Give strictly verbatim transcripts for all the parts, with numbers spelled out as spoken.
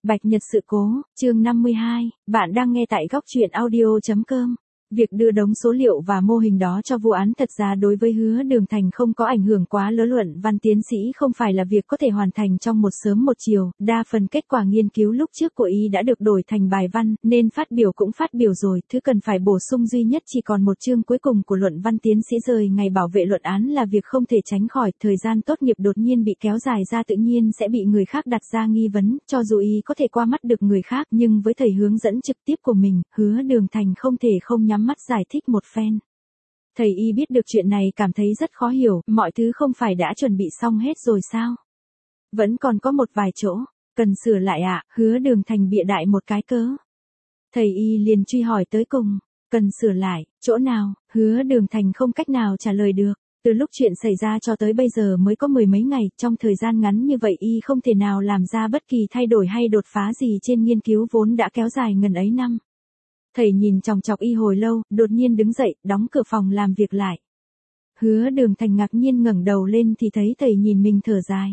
Bạch Nhật sự cố, chương năm mươi hai, bạn đang nghe tại góc truyện audio chấm com. Việc đưa đống số liệu và mô hình đó cho vụ án thật ra đối với Hứa Đường Thành không có ảnh hưởng quá lớn, luận văn tiến sĩ không phải là việc có thể hoàn thành trong một sớm một chiều, đa phần kết quả nghiên cứu lúc trước của y đã được đổi thành bài văn, nên phát biểu cũng phát biểu rồi, thứ cần phải bổ sung duy nhất chỉ còn một chương cuối cùng của luận văn tiến sĩ rời ngày bảo vệ luận án là việc không thể tránh khỏi, thời gian tốt nghiệp đột nhiên bị kéo dài ra tự nhiên sẽ bị người khác đặt ra nghi vấn, cho dù y có thể qua mắt được người khác nhưng với thầy hướng dẫn trực tiếp của mình, Hứa Đường Thành không thể không nhắm mắt giải thích một phen. Thầy y biết được chuyện này cảm thấy rất khó hiểu, mọi thứ không phải đã chuẩn bị xong hết rồi sao? Vẫn còn có một vài chỗ, cần sửa lại ạ, à? Hứa Đường Thành bịa đại một cái cớ. Thầy y liền truy hỏi tới cùng, cần sửa lại, chỗ nào? Hứa Đường Thành không cách nào trả lời được. Từ lúc chuyện xảy ra cho tới bây giờ mới có mười mấy ngày, trong thời gian ngắn như vậy y không thể nào làm ra bất kỳ thay đổi hay đột phá gì trên nghiên cứu vốn đã kéo dài ngần ấy năm. Thầy nhìn chòng chọc y hồi lâu, đột nhiên đứng dậy, đóng cửa phòng làm việc lại. Hứa Đường Thành ngạc nhiên ngẩng đầu lên thì thấy thầy nhìn mình thở dài.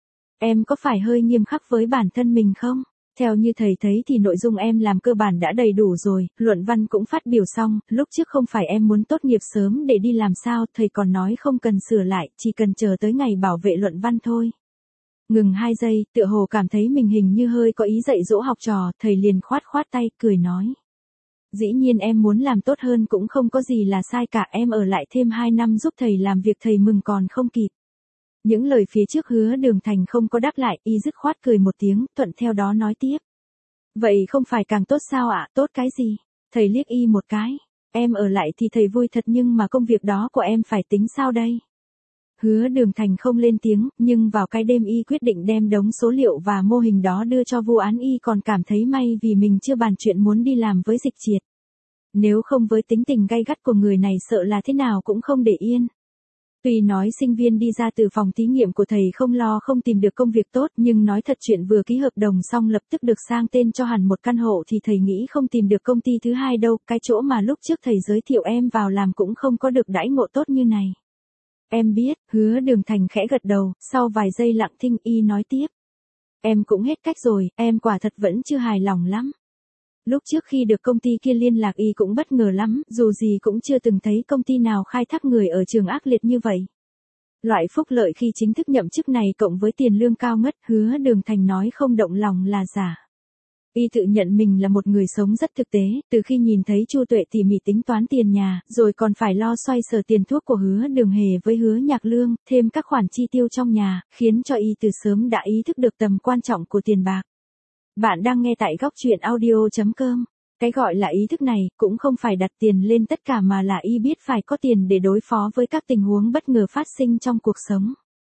Em có phải hơi nghiêm khắc với bản thân mình không? Theo như thầy thấy thì nội dung em làm cơ bản đã đầy đủ rồi, luận văn cũng phát biểu xong, lúc trước không phải em muốn tốt nghiệp sớm để đi làm sao, thầy còn nói không cần sửa lại, chỉ cần chờ tới ngày bảo vệ luận văn thôi. Ngừng hai giây, tựa hồ cảm thấy mình hình như hơi có ý dạy dỗ học trò, thầy liền khoát khoát tay, cười nói. Dĩ nhiên em muốn làm tốt hơn cũng không có gì là sai cả, em ở lại thêm hai năm giúp thầy làm việc thầy mừng còn không kịp. Những lời phía trước Hứa Đường Thành không có đáp lại, y dứt khoát cười một tiếng, thuận theo đó nói tiếp. Vậy không phải càng tốt sao ạ, à? Tốt cái gì? Thầy liếc y một cái. Em ở lại thì thầy vui thật nhưng mà công việc đó của em phải tính sao đây? Hứa Đường Thành không lên tiếng, nhưng vào cái đêm y quyết định đem đống số liệu và mô hình đó đưa cho vụ án y còn cảm thấy may vì mình chưa bàn chuyện muốn đi làm với Dịch Triệt. Nếu không với tính tình gay gắt của người này sợ là thế nào cũng không để yên. Tuy nói sinh viên đi ra từ phòng thí nghiệm của thầy không lo không tìm được công việc tốt nhưng nói thật chuyện vừa ký hợp đồng xong lập tức được sang tên cho hẳn một căn hộ thì thầy nghĩ không tìm được công ty thứ hai đâu, cái chỗ mà lúc trước thầy giới thiệu em vào làm cũng không có được đãi ngộ tốt như này. Em biết, Hứa Đường Thành khẽ gật đầu, sau vài giây lặng thinh y nói tiếp. Em cũng hết cách rồi, em quả thật vẫn chưa hài lòng lắm. Lúc trước khi được công ty kia liên lạc y cũng bất ngờ lắm, dù gì cũng chưa từng thấy công ty nào khai thác người ở trường ác liệt như vậy. Loại phúc lợi khi chính thức nhậm chức này cộng với tiền lương cao ngất, Hứa Đường Thành nói không động lòng là giả. Y tự nhận mình là một người sống rất thực tế, từ khi nhìn thấy Chu Tuệ tỉ mỉ tính toán tiền nhà, rồi còn phải lo xoay sở tiền thuốc của Hứa Đường Hề với Hứa Nhạc Lương, thêm các khoản chi tiêu trong nhà, khiến cho y từ sớm đã ý thức được tầm quan trọng của tiền bạc. Bạn đang nghe tại góc truyện audio chấm com. Cái gọi là ý thức này, cũng không phải đặt tiền lên tất cả mà là y biết phải có tiền để đối phó với các tình huống bất ngờ phát sinh trong cuộc sống.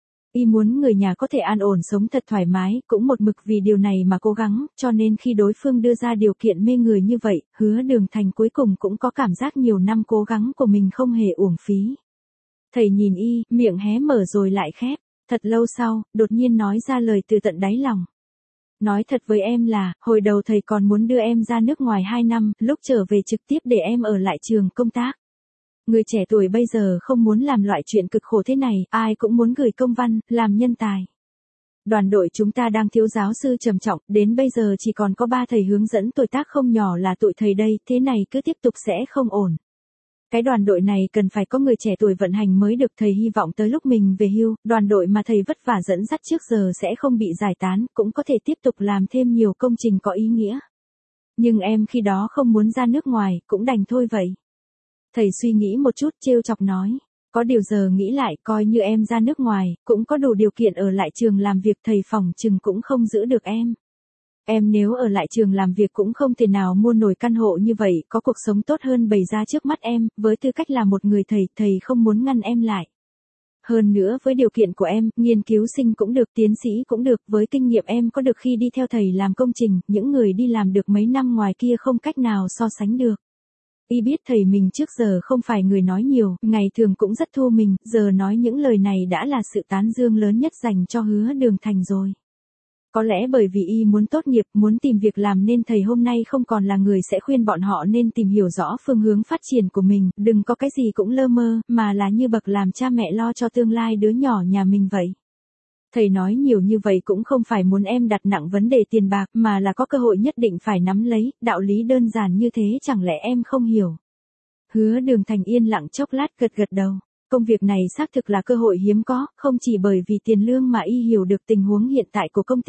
Y muốn người nhà có thể an ổn sống thật thoải mái, cũng một mực vì điều này mà cố gắng, cho nên khi đối phương đưa ra điều kiện mê người như vậy, Hứa Đường Thành cuối cùng cũng có cảm giác nhiều năm cố gắng của mình không hề uổng phí. Thầy nhìn y, miệng hé mở rồi lại khép, thật lâu sau, đột nhiên nói ra lời từ tận đáy lòng. Nói thật với em là, hồi đầu thầy còn muốn đưa em ra nước ngoài hai năm, lúc trở về trực tiếp để em ở lại trường công tác. Người trẻ tuổi bây giờ không muốn làm loại chuyện cực khổ thế này, ai cũng muốn gửi công văn, làm nhân tài. Đoàn đội chúng ta đang thiếu giáo sư trầm trọng, đến bây giờ chỉ còn có ba thầy hướng dẫn tuổi tác không nhỏ là tụi thầy đây, thế này cứ tiếp tục sẽ không ổn. Cái đoàn đội này cần phải có người trẻ tuổi vận hành mới được, thầy hy vọng tới lúc mình về hưu, đoàn đội mà thầy vất vả dẫn dắt trước giờ sẽ không bị giải tán, cũng có thể tiếp tục làm thêm nhiều công trình có ý nghĩa. Nhưng em khi đó không muốn ra nước ngoài, cũng đành thôi vậy. Thầy suy nghĩ một chút trêu chọc nói, có điều giờ nghĩ lại coi như em ra nước ngoài, cũng có đủ điều kiện ở lại trường làm việc, thầy phỏng chừng cũng không giữ được em. Em nếu ở lại trường làm việc cũng không thể nào mua nổi căn hộ như vậy, có cuộc sống tốt hơn bày ra trước mắt em, với tư cách là một người thầy, thầy không muốn ngăn em lại. Hơn nữa với điều kiện của em, nghiên cứu sinh cũng được, tiến sĩ cũng được, với kinh nghiệm em có được khi đi theo thầy làm công trình, những người đi làm được mấy năm ngoài kia không cách nào so sánh được. Y biết thầy mình trước giờ không phải người nói nhiều, ngày thường cũng rất thu mình, giờ nói những lời này đã là sự tán dương lớn nhất dành cho Hứa Đường Thành rồi. Có lẽ bởi vì y muốn tốt nghiệp, muốn tìm việc làm nên thầy hôm nay không còn là người sẽ khuyên bọn họ nên tìm hiểu rõ phương hướng phát triển của mình, đừng có cái gì cũng lơ mơ, mà là như bậc làm cha mẹ lo cho tương lai đứa nhỏ nhà mình vậy. Thầy nói nhiều như vậy cũng không phải muốn em đặt nặng vấn đề tiền bạc mà là có cơ hội nhất định phải nắm lấy, đạo lý đơn giản như thế chẳng lẽ em không hiểu. Hứa Đường Thành yên lặng chốc lát gật gật đầu. Công việc này xác thực là cơ hội hiếm có, không chỉ bởi vì tiền lương mà y hiểu được tình huống hiện tại của công ty.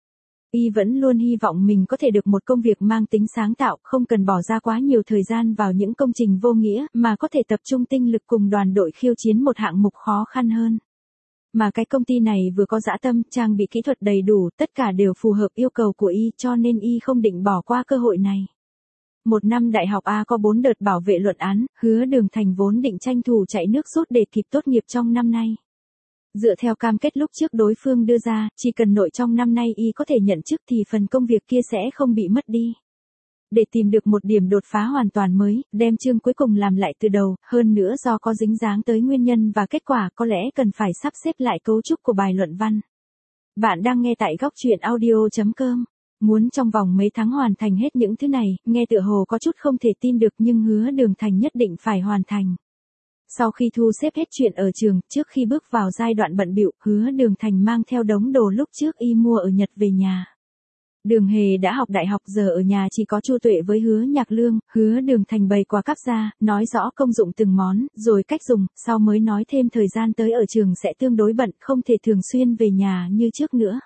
Y vẫn luôn hy vọng mình có thể được một công việc mang tính sáng tạo, không cần bỏ ra quá nhiều thời gian vào những công trình vô nghĩa, mà có thể tập trung tinh lực cùng đoàn đội khiêu chiến một hạng mục khó khăn hơn. Mà cái công ty này vừa có dã tâm, trang bị kỹ thuật đầy đủ, tất cả đều phù hợp yêu cầu của y, cho nên y không định bỏ qua cơ hội này. Một năm đại học A có bốn đợt bảo vệ luận án, Hứa Đường Thành vốn định tranh thủ chạy nước rút để kịp tốt nghiệp trong năm nay. Dựa theo cam kết lúc trước đối phương đưa ra, chỉ cần nội trong năm nay y có thể nhận chức thì phần công việc kia sẽ không bị mất đi. Để tìm được một điểm đột phá hoàn toàn mới, đem chương cuối cùng làm lại từ đầu, hơn nữa do có dính dáng tới nguyên nhân và kết quả có lẽ cần phải sắp xếp lại cấu trúc của bài luận văn. Bạn đang nghe tại góc truyện audio chấm com. Muốn trong vòng mấy tháng hoàn thành hết những thứ này, nghe tựa hồ có chút không thể tin được nhưng Hứa Đường Thành nhất định phải hoàn thành. Sau khi thu xếp hết chuyện ở trường, trước khi bước vào giai đoạn bận bịu, Hứa Đường Thành mang theo đống đồ lúc trước y mua ở Nhật về nhà. Đường Hề đã học đại học, giờ ở nhà chỉ có Chu Tuệ với Hứa Nhạc Lương. Hứa Đường Thành bày quà cắp ra, nói rõ công dụng từng món, rồi cách dùng, sau mới nói thêm thời gian tới ở trường sẽ tương đối bận, không thể thường xuyên về nhà như trước nữa.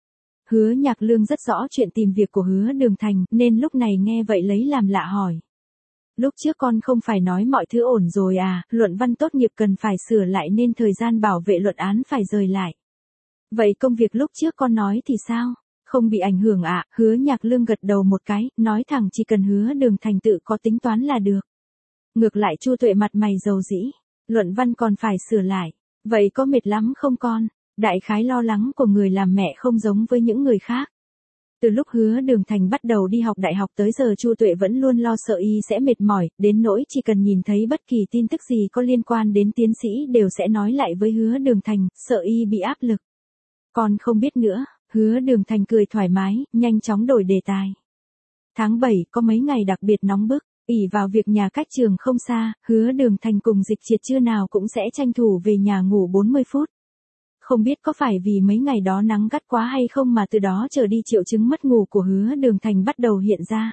Hứa Nhạc Lương rất rõ chuyện tìm việc của Hứa Đường Thành, nên lúc này nghe vậy lấy làm lạ hỏi. Lúc trước con không phải nói mọi thứ ổn rồi à, luận văn tốt nghiệp cần phải sửa lại nên thời gian bảo vệ luận án phải rời lại. Vậy công việc lúc trước con nói thì sao? Không bị ảnh hưởng ạ, à? Hứa Nhạc Lương gật đầu một cái, nói thẳng chỉ cần Hứa Đường Thành tự có tính toán là được. Ngược lại Chu Tuệ mặt mày dầu dĩ, luận văn còn phải sửa lại, vậy có mệt lắm không con? Đại khái lo lắng của người làm mẹ không giống với những người khác. Từ lúc Hứa Đường Thành bắt đầu đi học đại học tới giờ Chu Tuệ vẫn luôn lo sợ y sẽ mệt mỏi, đến nỗi chỉ cần nhìn thấy bất kỳ tin tức gì có liên quan đến tiến sĩ đều sẽ nói lại với Hứa Đường Thành, sợ y bị áp lực. Con không biết nữa, Hứa Đường Thành cười thoải mái, nhanh chóng đổi đề tài. Tháng bảy có mấy ngày đặc biệt nóng bức, ỷ vào việc nhà cách trường không xa, Hứa Đường Thành cùng Dịch Triệt trưa nào cũng sẽ tranh thủ về nhà ngủ bốn mươi phút. Không biết có phải vì mấy ngày đó nắng gắt quá hay không mà từ đó trở đi triệu chứng mất ngủ của Hứa Đường Thành bắt đầu hiện ra.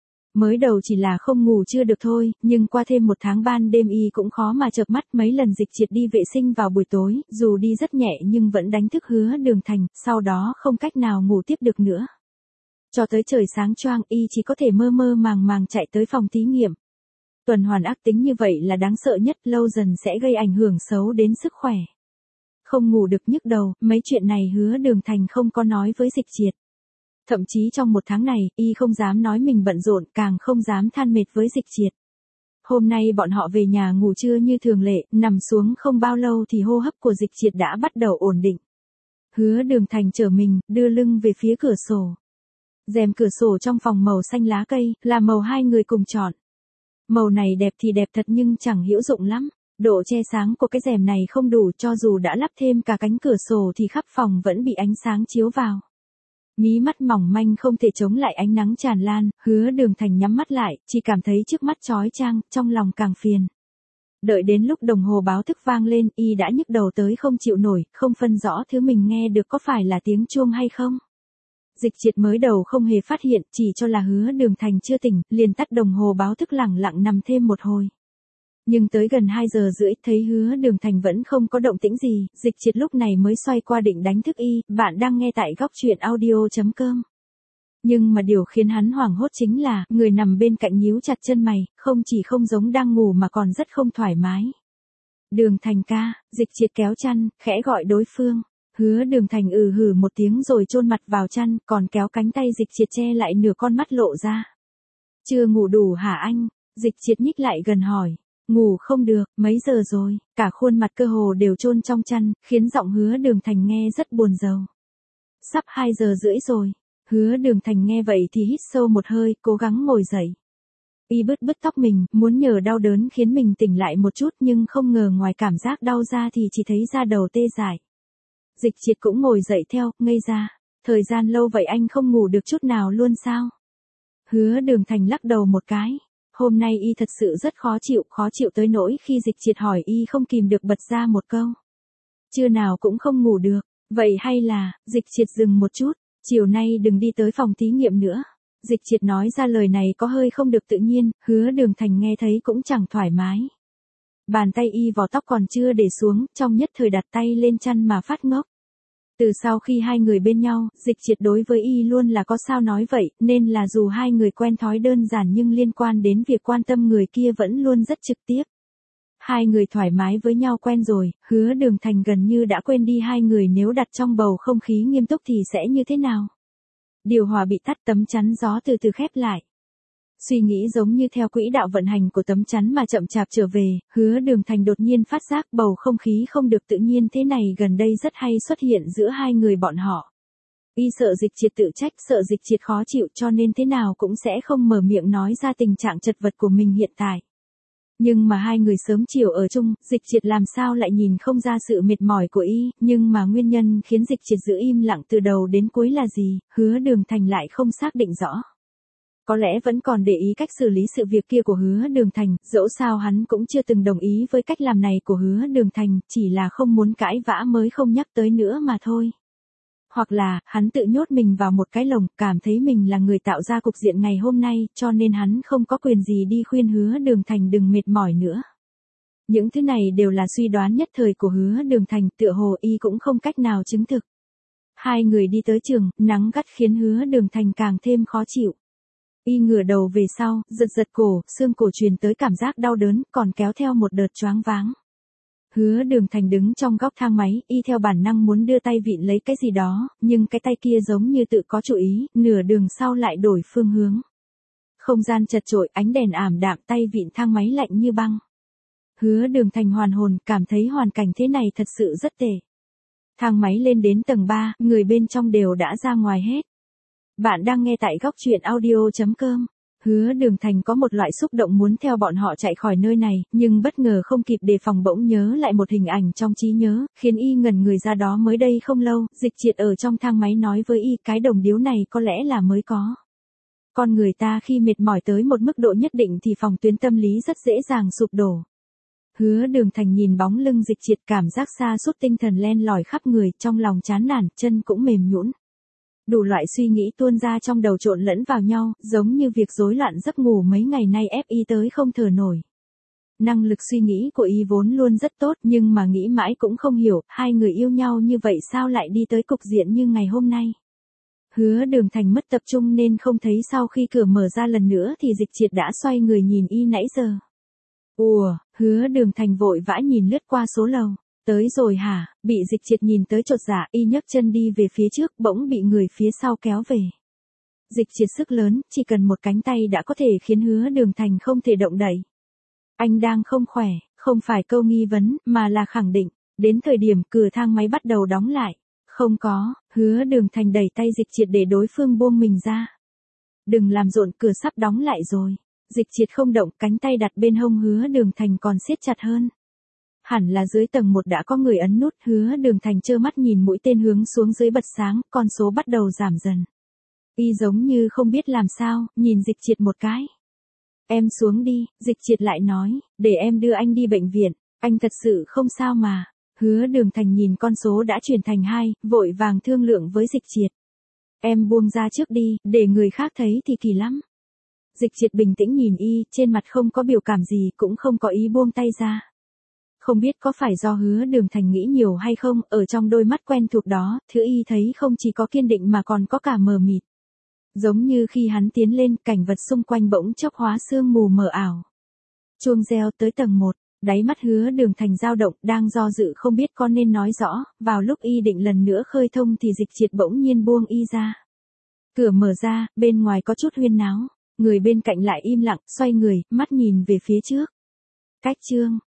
Mới đầu chỉ là không ngủ chưa được thôi, nhưng qua thêm một tháng ban đêm y cũng khó mà chợp mắt, mấy lần Dịch Triệt đi vệ sinh vào buổi tối, dù đi rất nhẹ nhưng vẫn đánh thức Hứa Đường Thành, sau đó không cách nào ngủ tiếp được nữa. Cho tới trời sáng choang y chỉ có thể mơ mơ màng màng chạy tới phòng thí nghiệm. Tuần hoàn ác tính như vậy là đáng sợ nhất, lâu dần sẽ gây ảnh hưởng xấu đến sức khỏe. Không ngủ được nhức đầu, mấy chuyện này Hứa Đường Thành không có nói với Dịch Triệt. Thậm chí trong một tháng này, y không dám nói mình bận rộn, càng không dám than mệt với Dịch Triệt. Hôm nay bọn họ về nhà ngủ trưa như thường lệ, nằm xuống không bao lâu thì hô hấp của Dịch Triệt đã bắt đầu ổn định. Hứa Đường Thành trở mình, đưa lưng về phía cửa sổ. Rèm cửa sổ trong phòng màu xanh lá cây, là màu hai người cùng chọn. Màu này đẹp thì đẹp thật nhưng chẳng hữu dụng lắm. Độ che sáng của cái rèm này không đủ, cho dù đã lắp thêm cả cánh cửa sổ thì khắp phòng vẫn bị ánh sáng chiếu vào. Mí mắt mỏng manh không thể chống lại ánh nắng tràn lan, Hứa Đường Thành nhắm mắt lại, chỉ cảm thấy trước mắt chói chang, trong lòng càng phiền. Đợi đến lúc đồng hồ báo thức vang lên, y đã nhức đầu tới không chịu nổi, không phân rõ thứ mình nghe được có phải là tiếng chuông hay không. Dịch Triệt mới đầu không hề phát hiện, chỉ cho là Hứa Đường Thành chưa tỉnh, liền tắt đồng hồ báo thức lẳng lặng nằm thêm một hồi. Nhưng tới gần hai giờ rưỡi, thấy Hứa Đường Thành vẫn không có động tĩnh gì, Dịch Triệt lúc này mới xoay qua định đánh thức y. Bạn đang nghe tại góc truyện audio chấm com. Nhưng mà điều khiến hắn hoảng hốt chính là, người nằm bên cạnh nhíu chặt chân mày, không chỉ không giống đang ngủ mà còn rất không thoải mái. Đường Thành ca, Dịch Triệt kéo chăn, khẽ gọi đối phương. Hứa Đường Thành ừ hử một tiếng rồi chôn mặt vào chăn, còn kéo cánh tay Dịch Triệt che lại nửa con mắt lộ ra. Chưa ngủ đủ hả anh? Dịch Triệt nhích lại gần hỏi. Ngủ không được, mấy giờ rồi, cả khuôn mặt cơ hồ đều chôn trong chăn, khiến giọng Hứa Đường Thành nghe rất buồn rầu. Sắp hai giờ rưỡi rồi. Hứa Đường Thành nghe vậy thì hít sâu một hơi, cố gắng ngồi dậy. Y bứt bứt tóc mình, muốn nhờ đau đớn khiến mình tỉnh lại một chút nhưng không ngờ ngoài cảm giác đau ra thì chỉ thấy da đầu tê dại. Dịch Triệt cũng ngồi dậy theo, ngây ra. Thời gian lâu vậy anh không ngủ được chút nào luôn sao? Hứa Đường Thành lắc đầu một cái. Hôm nay y thật sự rất khó chịu, khó chịu tới nỗi khi Dịch Triệt hỏi y không kìm được bật ra một câu. Trưa nào cũng không ngủ được, Vậy hay là, Dịch Triệt dừng một chút, chiều nay đừng đi tới phòng thí nghiệm nữa. Dịch Triệt nói ra lời này có hơi không được tự nhiên, Hứa Đường Thành nghe thấy cũng chẳng thoải mái. Bàn tay y vò tóc còn chưa để xuống, trong nhất thời đặt tay lên chăn mà phát ngốc. Từ sau khi hai người bên nhau, Dịch Triệt đối với y luôn là có sao nói vậy, nên là dù hai người quen thói đơn giản nhưng liên quan đến việc quan tâm người kia vẫn luôn rất trực tiếp. Hai người thoải mái với nhau quen rồi, Hứa Đường Thành gần như đã quên đi hai người nếu đặt trong bầu không khí nghiêm túc thì sẽ như thế nào. Điều hòa bị tắt, tấm chắn gió từ từ khép lại. Suy nghĩ giống như theo quỹ đạo vận hành của tấm chắn mà chậm chạp trở về, Hứa Đường Thành đột nhiên phát giác bầu không khí không được tự nhiên thế này gần đây rất hay xuất hiện giữa hai người bọn họ. Y sợ Dịch Triệt tự trách, sợ Dịch Triệt khó chịu cho nên thế nào cũng sẽ không mở miệng nói ra tình trạng chật vật của mình hiện tại. Nhưng mà hai người sớm chiều ở chung, Dịch Triệt làm sao lại nhìn không ra sự mệt mỏi của y, nhưng mà nguyên nhân khiến Dịch Triệt giữ im lặng từ đầu đến cuối là gì, Hứa Đường Thành lại không xác định rõ. Có lẽ vẫn còn để ý cách xử lý sự việc kia của Hứa Đường Thành, dẫu sao hắn cũng chưa từng đồng ý với cách làm này của Hứa Đường Thành, chỉ là không muốn cãi vã mới không nhắc tới nữa mà thôi. Hoặc là, hắn tự nhốt mình vào một cái lồng, cảm thấy mình là người tạo ra cục diện ngày hôm nay, cho nên hắn không có quyền gì đi khuyên Hứa Đường Thành đừng mệt mỏi nữa. Những thứ này đều là suy đoán nhất thời của Hứa Đường Thành, tựa hồ y cũng không cách nào chứng thực. Hai người đi tới trường, nắng gắt khiến Hứa Đường Thành càng thêm khó chịu. Y ngửa đầu về sau, giật giật cổ, xương cổ truyền tới cảm giác đau đớn, còn kéo theo một đợt choáng váng. Hứa Đường Thành đứng trong góc thang máy, y theo bản năng muốn đưa tay vịn lấy cái gì đó, nhưng cái tay kia giống như tự có chủ ý, nửa đường sau lại đổi phương hướng. Không gian chật chội, ánh đèn ảm đạm, tay vịn thang máy lạnh như băng. Hứa Đường Thành hoàn hồn, cảm thấy hoàn cảnh thế này thật sự rất tệ. Thang máy lên đến tầng ba, người bên trong đều đã ra ngoài hết. Bạn đang nghe tại góc truyện audio chấm com. Hứa Đường Thành có một loại xúc động muốn theo bọn họ chạy khỏi nơi này, nhưng bất ngờ không kịp đề phòng bỗng nhớ lại một hình ảnh trong trí nhớ, khiến y ngẩn người ra đó mới đây không lâu, Dịch Triệt ở trong thang máy nói với y cái đồng điếu này có lẽ là mới có. Con người ta khi mệt mỏi tới một mức độ nhất định thì phòng tuyến tâm lý rất dễ dàng sụp đổ. Hứa Đường Thành nhìn bóng lưng Dịch Triệt cảm giác xa sút tinh thần len lỏi khắp người, trong lòng chán nản, chân cũng mềm nhũn. Đủ loại suy nghĩ tuôn ra trong đầu trộn lẫn vào nhau, giống như việc rối loạn giấc ngủ mấy ngày nay ép y tới không thở nổi. Năng lực suy nghĩ của y vốn luôn rất tốt nhưng mà nghĩ mãi cũng không hiểu, hai người yêu nhau như vậy sao lại đi tới cục diện như ngày hôm nay. Hứa Đường Thành mất tập trung nên không thấy sau khi cửa mở ra lần nữa thì Dịch Triệt đã xoay người nhìn y nãy giờ. Ùa, Hứa Đường Thành vội vã nhìn lướt qua số lầu. Tới rồi hả, bị Dịch Triệt nhìn tới chột dạ, y nhấc chân đi về phía trước, bỗng bị người phía sau kéo về. Dịch Triệt sức lớn, chỉ cần một cánh tay đã có thể khiến Hứa Đường Thành không thể động đậy. Anh đang không khỏe, không phải câu nghi vấn, mà là khẳng định. Đến thời điểm cửa thang máy bắt đầu đóng lại. Không có, Hứa Đường Thành đẩy tay Dịch Triệt để đối phương buông mình ra. Đừng làm rộn, cửa sắp đóng lại rồi. Dịch Triệt không động, cánh tay đặt bên hông Hứa Đường Thành còn siết chặt hơn. Hẳn là dưới tầng một đã có người ấn nút, Hứa Đường Thành trơ mắt nhìn mũi tên hướng xuống dưới bật sáng, con số bắt đầu giảm dần. Y giống như không biết làm sao, nhìn Dịch Triệt một cái. Em xuống đi, Dịch Triệt lại nói, để em đưa anh đi bệnh viện, anh thật sự không sao mà. Hứa Đường Thành nhìn con số đã chuyển thành hai, vội vàng thương lượng với Dịch Triệt. Em buông ra trước đi, để người khác thấy thì kỳ lắm. Dịch Triệt bình tĩnh nhìn y, trên mặt không có biểu cảm gì, cũng không có ý buông tay ra. Không biết có phải do Hứa Đường Thành nghĩ nhiều hay không, ở trong đôi mắt quen thuộc đó, thứ y thấy không chỉ có kiên định mà còn có cả mờ mịt. Giống như khi hắn tiến lên, cảnh vật xung quanh bỗng chốc hóa sương mù mờ ảo. Chuông reo tới tầng một, đáy mắt Hứa Đường Thành dao động, đang do dự không biết có nên nói rõ, vào lúc y định lần nữa khơi thông thì Dịch Triệt bỗng nhiên buông y ra. Cửa mở ra, bên ngoài có chút huyên náo, người bên cạnh lại im lặng, xoay người, mắt nhìn về phía trước. Cách chương